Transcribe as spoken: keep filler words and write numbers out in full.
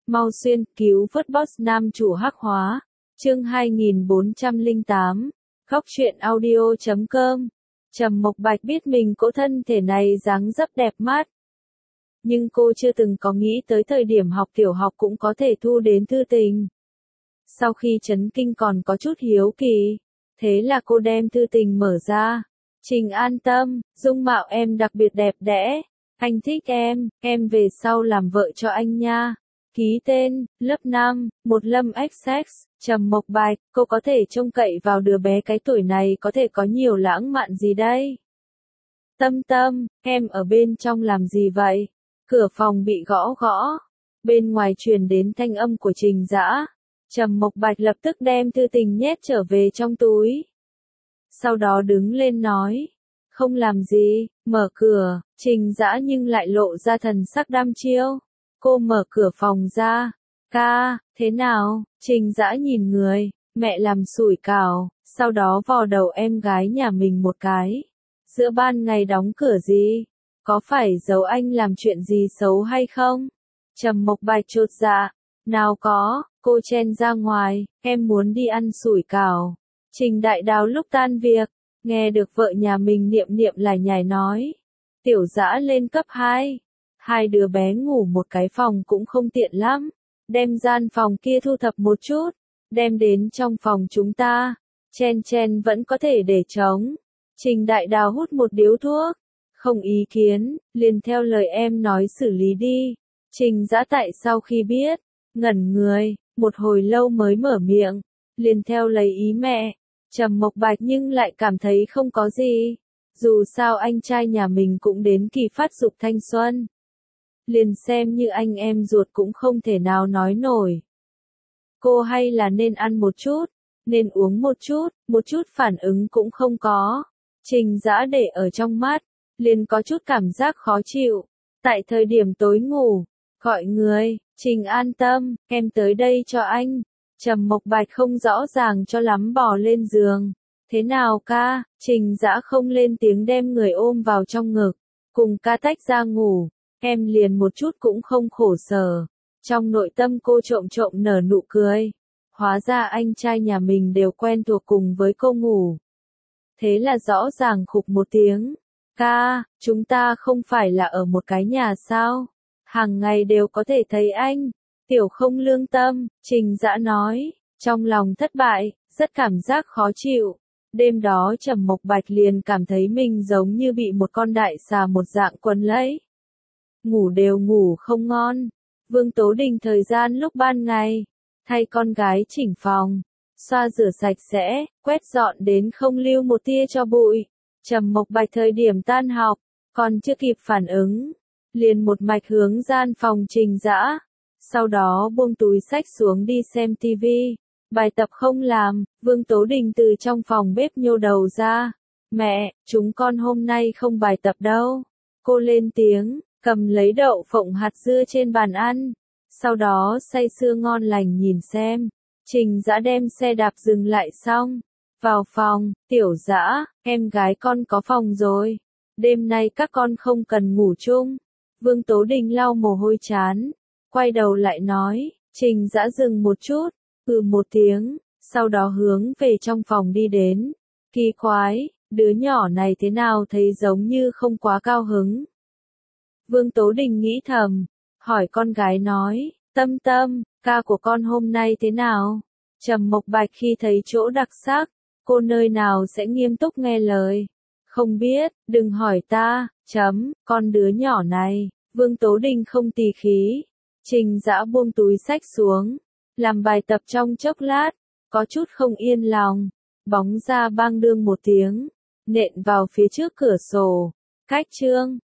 Mau xuyên cứu vớt boss nam chủ hắc hóa. Chương hai nghìn bốn trăm lẻ tám. Khóc chuyện audio chấm com. Trầm Mộc Bạch biết mình cỗ thân thể này dáng dấp đẹp mắt. Nhưng cô chưa từng có nghĩ tới thời điểm học tiểu học cũng có thể thu đến thư tình. Sau khi chấn kinh còn có chút hiếu kỳ. Thế là cô đem thư tình mở ra. Trình an tâm, dung mạo em đặc biệt đẹp đẽ. Anh thích em, em về sau làm vợ cho anh nha. Ký tên, lớp năm, một Lâm ích ích, Trầm Mộc Bạch, cô có thể trông cậy vào đứa bé cái tuổi này có thể có nhiều lãng mạn gì đây? Tâm Tâm, em ở bên trong làm gì vậy? Cửa phòng bị gõ gõ. Bên ngoài truyền đến thanh âm của Trình Dã. Trầm Mộc Bạch lập tức đem thư tình nhét trở về trong túi. Sau đó đứng lên nói. Không làm gì, mở cửa, Trình Dã nhưng lại lộ ra thần sắc đăm chiêu. Cô mở cửa phòng ra. Ca, thế nào? Trình Dã nhìn người, mẹ làm sủi cảo, sau đó vò đầu em gái nhà mình một cái. Giữa ban ngày đóng cửa gì? Có phải giấu anh làm chuyện gì xấu hay không? Trầm Mộc Bạch chột dạ. Nào có, cô chen ra ngoài, em muốn đi ăn sủi cảo. Trình Đại Đào lúc tan việc, nghe được vợ nhà mình niệm niệm lải nhải nói. Tiểu Dã lên cấp hai. Hai đứa bé ngủ một cái phòng cũng không tiện lắm. Đem gian phòng kia thu thập một chút. Đem đến trong phòng chúng ta. Chen chen vẫn có thể để trống. Trình Đại Đào hút một điếu thuốc. Không ý kiến, liền theo lời em nói xử lý đi. Trình Dã tại sau khi biết, ngẩn người, một hồi lâu mới mở miệng. Liền theo lấy ý mẹ. Trầm Mộc Bạch nhưng lại cảm thấy không có gì. Dù sao anh trai nhà mình cũng đến kỳ phát dục thanh xuân. Liền xem như anh em ruột cũng không thể nào nói nổi. Cô hay là nên ăn một chút, nên uống một chút, một chút phản ứng cũng không có. Trình Dã để ở trong mắt, liền có chút cảm giác khó chịu. Tại thời điểm tối ngủ, gọi người, Trình an tâm, em tới đây cho anh. Trầm Mộc Bạch không rõ ràng cho lắm bò lên giường. Thế nào ca? Trình Dã không lên tiếng đem người ôm vào trong ngực. Cùng ca tách ra ngủ. Em liền một chút cũng không khổ sở. Trong nội tâm cô trộm trộm nở nụ cười. Hóa ra anh trai nhà mình đều quen thuộc cùng với cô ngủ. Thế là rõ ràng khục một tiếng. Ca, chúng ta không phải là ở một cái nhà sao? Hàng ngày đều có thể thấy anh. Tiểu không lương tâm, Trình Dã nói. Trong lòng thất bại, rất cảm giác khó chịu. Đêm đó Trầm Mộc Bạch liền cảm thấy mình giống như bị một con đại xà một dạng quấn lấy. Ngủ đều ngủ không ngon. Vương Tố Đình thời gian lúc ban ngày, thay con gái chỉnh phòng, xoa rửa sạch sẽ, quét dọn đến không lưu một tia cho bụi. Trầm Mộc Bạch thời điểm tan học, còn chưa kịp phản ứng, liền một mạch hướng gian phòng Trình Dã. Sau đó buông túi xách xuống đi xem tivi. Bài tập không làm, Vương Tố Đình từ trong phòng bếp nhô đầu ra. Mẹ, chúng con hôm nay không bài tập đâu. Cô lên tiếng, cầm lấy đậu phộng hạt dưa trên bàn ăn. Sau đó say sưa ngon lành nhìn xem. Trình Dã đem xe đạp dừng lại xong. Vào phòng, Tiểu Dã, em gái con có phòng rồi. Đêm nay các con không cần ngủ chung. Vương Tố Đình lau mồ hôi trán. Quay đầu lại nói, Trình Dã dừng một chút. Ừ một tiếng, sau đó hướng về trong phòng đi đến. Kỳ quái, đứa nhỏ này thế nào thấy giống như không quá cao hứng. Vương Tố Đình nghĩ thầm, hỏi con gái nói, Tâm Tâm, ca của con hôm nay thế nào? Trầm Mộc Bạch khi thấy chỗ đặc sắc, cô nơi nào sẽ nghiêm túc nghe lời. Không biết, đừng hỏi ta, chấm, con đứa nhỏ này. Vương Tố Đình không tì khí. Trình Dã buông túi xách xuống. Làm bài tập trong chốc lát, có chút không yên lòng, bóng ra bang đương một tiếng, nện vào phía trước cửa sổ. Cách chương,